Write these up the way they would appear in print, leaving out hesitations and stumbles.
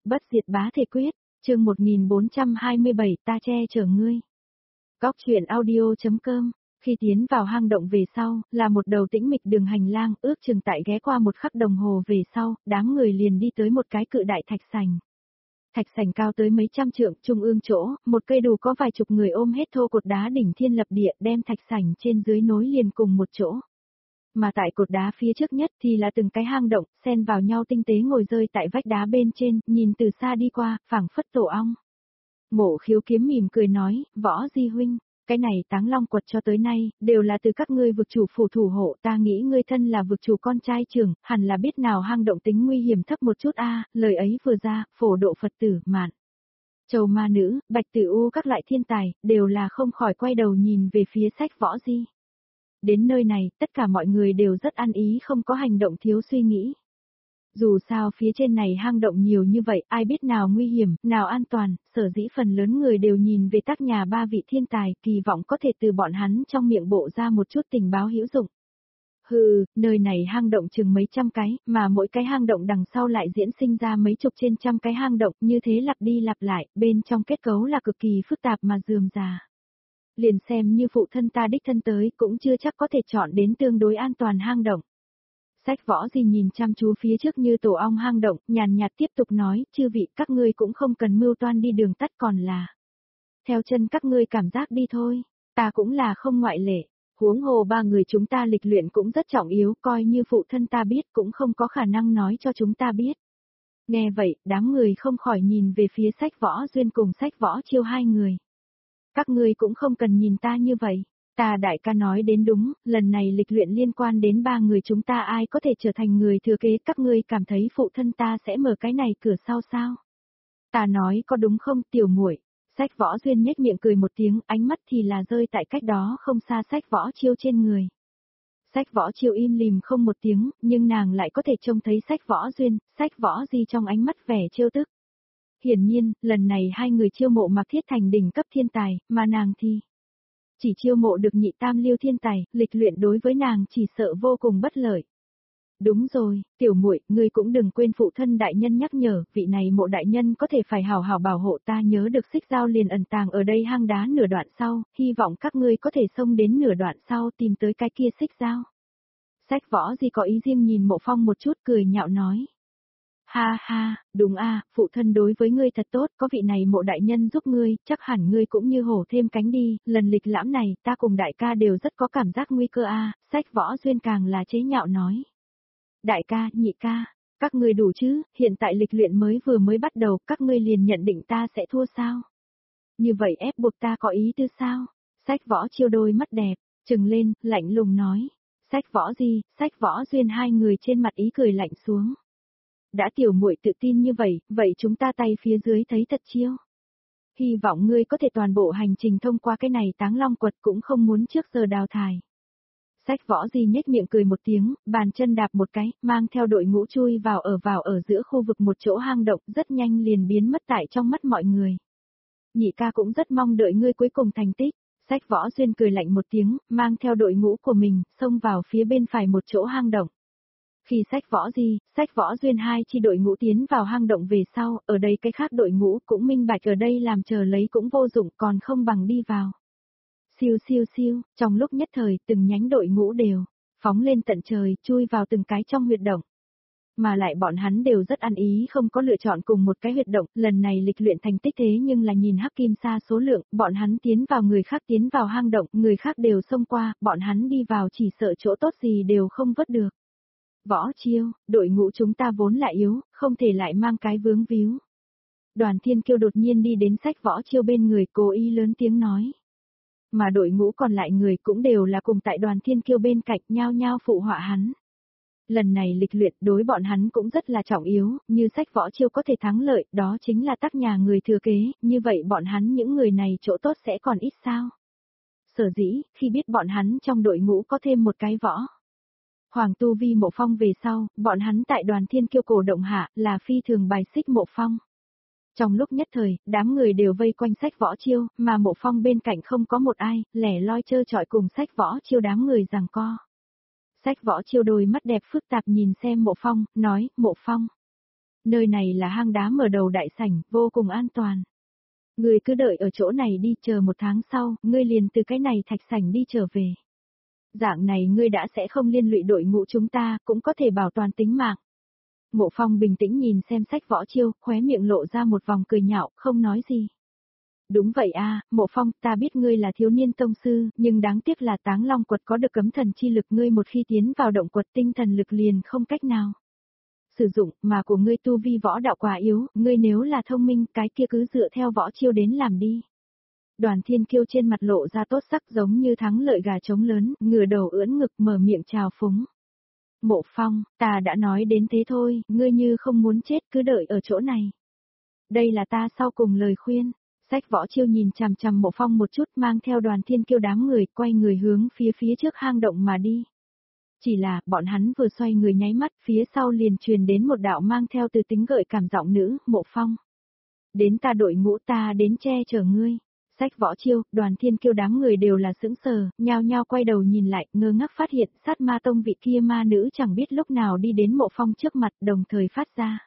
Bất diệt bá thể quyết, chương 1427 ta che chở ngươi. Góc truyện audio.com. Khi tiến vào hang động về sau, là một đầu tĩnh mịch đường hành lang, ước chừng tại ghé qua một khắc đồng hồ về sau, đám người liền đi tới một cái cự đại thạch sành. Thạch sành cao tới mấy trăm trượng, trung ương chỗ, một cây đù có vài chục người ôm hết thô cột đá đỉnh thiên lập địa, đem thạch sành trên dưới nối liền cùng một chỗ. Mà tại cột đá phía trước nhất thì là từng cái hang động, xen vào nhau tinh tế ngồi rơi tại vách đá bên trên, nhìn từ xa đi qua, phảng phất tổ ong. Mộ Khiếu Kiếm mỉm cười nói, Võ Di huynh, cái này Táng Long quật cho tới nay, đều là từ các ngươi vực chủ phủ thủ hộ, ta nghĩ ngươi thân là vực chủ con trai trưởng, hẳn là biết nào hang động tính nguy hiểm thấp một chút a. Lời ấy vừa ra, phổ độ Phật tử, Mạn Trầu Ma Nữ, Bạch Tử U các loại thiên tài, đều là không khỏi quay đầu nhìn về phía Sách Võ Di. Đến nơi này, tất cả mọi người đều rất ăn ý, không có hành động thiếu suy nghĩ. Dù sao phía trên này hang động nhiều như vậy, ai biết nào nguy hiểm, nào an toàn, sở dĩ phần lớn người đều nhìn về tác nhà ba vị thiên tài, kỳ vọng có thể từ bọn hắn trong miệng bộ ra một chút tình báo hữu dụng. Hừ, nơi này hang động chừng mấy trăm cái, mà mỗi cái hang động đằng sau lại diễn sinh ra mấy chục trên trăm cái hang động, như thế lặp đi lặp lại, bên trong kết cấu là cực kỳ phức tạp mà rườm rà. Liền xem như phụ thân ta đích thân tới, cũng chưa chắc có thể chọn đến tương đối an toàn hang động. Sách Võ Di nhìn chăm chú phía trước như tổ ong hang động, nhàn nhạt tiếp tục nói, chư vị các ngươi cũng không cần mưu toan đi đường tắt còn là. Theo chân các ngươi cảm giác đi thôi, ta cũng là không ngoại lệ, huống hồ ba người chúng ta lịch luyện cũng rất trọng yếu, coi như phụ thân ta biết cũng không có khả năng nói cho chúng ta biết. Nghe vậy, đám người không khỏi nhìn về phía Sách Võ Duyên cùng Sách Võ Chiêu hai người. Các ngươi cũng không cần nhìn ta như vậy. Ta đại ca nói đến đúng, lần này lịch luyện liên quan đến ba người chúng ta ai có thể trở thành người thừa kế, các ngươi cảm thấy phụ thân ta sẽ mở cái này cửa sau sao? Ta nói có đúng không tiểu muội? Sách Võ Duyên nhếch miệng cười một tiếng, ánh mắt thì là rơi tại cách đó không xa Sách Võ Chiêu trên người. Sách Võ Chiêu im lìm không một tiếng, nhưng nàng lại có thể trông thấy Sách Võ Duyên, Sách Võ Di trong ánh mắt vẻ trêu tức. Hiển nhiên, lần này hai người chiêu mộ Mạc Thiết thành đỉnh cấp thiên tài, mà nàng thì chỉ chiêu mộ được nhị tam lưu thiên tài, lịch luyện đối với nàng chỉ sợ vô cùng bất lợi. Đúng rồi, tiểu muội, ngươi cũng đừng quên phụ thân đại nhân nhắc nhở, vị này mộ đại nhân có thể phải hào hào bảo hộ ta, nhớ được xích dao liền ẩn tàng ở đây hang đá nửa đoạn sau, hy vọng các ngươi có thể xông đến nửa đoạn sau tìm tới cái kia xích dao. Sách Võ Di có ý riêng nhìn Mộ Phong một chút cười nhạo nói. Ha ha, đúng a, phụ thân đối với ngươi thật tốt, có vị này mộ đại nhân giúp ngươi, chắc hẳn ngươi cũng như hổ thêm cánh đi, lần lịch lãm này, ta cùng đại ca đều rất có cảm giác nguy cơ a. Sách Võ Duyên càng là chế nhạo nói. Đại ca, nhị ca, các ngươi đủ chứ, hiện tại lịch luyện vừa mới bắt đầu, các ngươi liền nhận định ta sẽ thua sao? Như vậy ép buộc ta có ý tư sao? Sách Võ Chiêu đôi mắt đẹp, trừng lên, lạnh lùng nói. Sách Võ Di, Sách Võ Duyên hai người trên mặt ý cười lạnh xuống. Đã tiểu muội tự tin như vậy, vậy chúng ta tay phía dưới thấy thật chiêu. Hy vọng ngươi có thể toàn bộ hành trình thông qua cái này Táng Long quật, cũng không muốn trước giờ đào thải. Sách Võ Di nhếch miệng cười một tiếng, bàn chân đạp một cái, mang theo đội ngũ chui vào ở giữa khu vực một chỗ hang động, rất nhanh liền biến mất tại trong mắt mọi người. Nhị ca cũng rất mong đợi ngươi cuối cùng thành tích. Sách Võ Duyên cười lạnh một tiếng, mang theo đội ngũ của mình, xông vào phía bên phải một chỗ hang động. Khi Sách Võ Di, Sách Võ Duyên hai chi đội ngũ tiến vào hang động về sau, ở đây cái khác đội ngũ cũng minh bạch ở đây làm chờ lấy cũng vô dụng, còn không bằng đi vào. Siêu siêu siêu, trong lúc nhất thời, từng nhánh đội ngũ đều phóng lên tận trời, chui vào từng cái trong huyệt động. Mà lại bọn hắn đều rất ăn ý, không có lựa chọn cùng một cái huyệt động, lần này lịch luyện thành tích thế nhưng là nhìn hắc kim sa số lượng, bọn hắn tiến vào người khác tiến vào hang động, người khác đều xông qua, bọn hắn đi vào chỉ sợ chỗ tốt gì đều không vớt được. Võ Chiêu, đội ngũ chúng ta vốn lại yếu, không thể lại mang cái vướng víu. Đoàn Thiên Kiêu đột nhiên đi đến Sách Võ Chiêu bên người, cố ý lớn tiếng nói. Mà đội ngũ còn lại người cũng đều là cùng tại Đoàn Thiên Kiêu bên cạnh, nhao nhao phụ họa hắn. Lần này lịch luyện đối bọn hắn cũng rất là trọng yếu, như Sách Võ Chiêu có thể thắng lợi, đó chính là tác nhà người thừa kế, như vậy bọn hắn những người này chỗ tốt sẽ còn ít sao. Sở dĩ, khi biết bọn hắn trong đội ngũ có thêm một cái võ Hoàng tu vi Mộ Phong về sau, bọn hắn tại Đoàn Thiên Kiêu cổ động hạ, là phi thường bài xích Mộ Phong. Trong lúc nhất thời, đám người đều vây quanh Sách Võ Chiêu, mà Mộ Phong bên cạnh không có một ai, lẻ loi trơ trọi cùng Sách Võ Chiêu đám người giằng co. Sách Võ Chiêu đôi mắt đẹp phức tạp nhìn xem Mộ Phong, nói, Mộ Phong. Nơi này là hang đá mở đầu đại sảnh, vô cùng an toàn. Ngươi cứ đợi ở chỗ này đi, chờ 1 tháng sau, ngươi liền từ cái này thạch sảnh đi trở về. Dạng này ngươi đã sẽ không liên lụy đội ngũ chúng ta, cũng có thể bảo toàn tính mạng. Mộ Phong bình tĩnh nhìn xem Sách Võ Chiêu, khóe miệng lộ ra một vòng cười nhạo, không nói gì. Đúng vậy a, Mộ Phong, ta biết ngươi là thiếu niên tông sư, nhưng đáng tiếc là Táng Long quật có được cấm thần chi lực, ngươi một khi tiến vào động quật tinh thần lực liền không cách nào sử dụng, mà của ngươi tu vi võ đạo quá yếu, ngươi nếu là thông minh, cái kia cứ dựa theo Võ Chiêu đến làm đi. Đoàn Thiên Kiêu trên mặt lộ ra tốt sắc giống như thắng lợi gà trống lớn, ngửa đầu ưỡn ngực mở miệng chào phúng. Mộ Phong, ta đã nói đến thế thôi, ngươi như không muốn chết cứ đợi ở chỗ này. Đây là ta sau cùng lời khuyên. Sách Võ Chiêu nhìn chằm chằm Mộ Phong một chút, mang theo Đoàn Thiên Kiêu đám người, quay người hướng phía trước hang động mà đi. Chỉ là, bọn hắn vừa xoay người nháy mắt, phía sau liền truyền đến một đạo mang theo từ tính gợi cảm giọng nữ, Mộ Phong. Đến ta đội ngũ, ta đến che chở ngươi. Sách Võ Chiêu, Đoàn Thiên Kiêu đám người đều là sững sờ, nhao nhao quay đầu nhìn lại, ngơ ngác phát hiện Sát Ma Tông vị kia ma nữ chẳng biết lúc nào đi đến Mộ Phong trước mặt, đồng thời phát ra.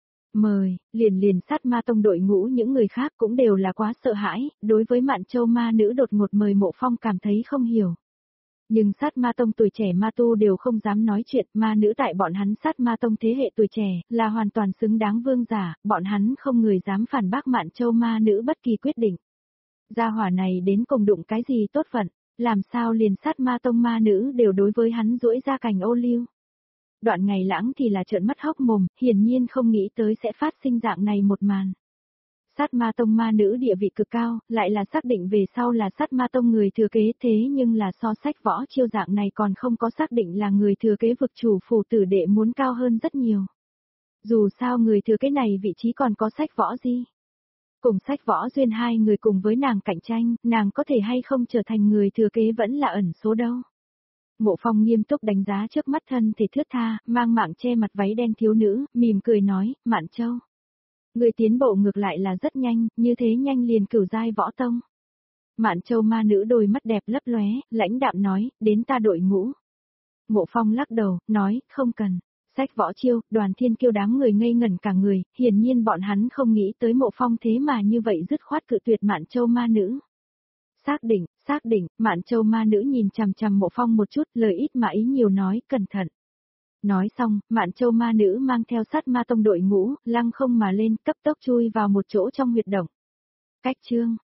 Mời, liền Sát Ma Tông đội ngũ những người khác cũng đều là quá sợ hãi, đối với Mạn Châu ma nữ đột ngột mời Mộ Phong cảm thấy không hiểu. Nhưng Sát Ma Tông tuổi trẻ ma tu đều không dám nói chuyện, ma nữ tại bọn hắn Sát Ma Tông thế hệ tuổi trẻ, là hoàn toàn xứng đáng vương giả, bọn hắn không người dám phản bác Mạn Châu ma nữ bất kỳ quyết định. Gia hỏa này đến cùng đụng cái gì tốt phận, làm sao liền Sát Ma Tông ma nữ đều đối với hắn duỗi ra cành ô liu. Đoạn Ngày Lãng thì là trợn mắt hốc mồm, hiển nhiên không nghĩ tới sẽ phát sinh dạng này một màn. Sát Ma Tông ma nữ địa vị cực cao, lại là xác định về sau là Sát Ma Tông người thừa kế, thế nhưng là so Sách Võ Chiêu dạng này còn không có xác định là người thừa kế vực chủ phủ tử đệ muốn cao hơn rất nhiều. Dù sao người thừa kế này vị trí còn có Sách Võ Di. Cùng Sách Võ Duyên hai người cùng với nàng cạnh tranh, nàng có thể hay không trở thành người thừa kế vẫn là ẩn số đâu. Mộ Phong nghiêm túc đánh giá trước mắt thân thể thướt tha, mang mạng che mặt váy đen thiếu nữ, mỉm cười nói, Mạn Châu. Người tiến bộ ngược lại là rất nhanh, như thế nhanh liền cửu giai võ tông. Mạn Châu ma nữ đôi mắt đẹp lấp lóe, lãnh đạm nói, đến ta đội ngũ. Mộ Phong lắc đầu, nói, không cần. Sách Võ Chiêu, Đoàn Thiên Kiêu đám người ngây ngẩn cả người, hiển nhiên bọn hắn không nghĩ tới Mộ Phong thế mà như vậy dứt khoát cự tuyệt Mạn Châu ma nữ. Xác định, Mạn Châu ma nữ nhìn chằm chằm Mộ Phong một chút, lời ít mà ý nhiều nói, cẩn thận. Nói xong, Mạn Châu ma nữ mang theo Sát Ma Tông đội ngũ, lăng không mà lên, cấp tốc chui vào một chỗ trong huyệt động. Cách chương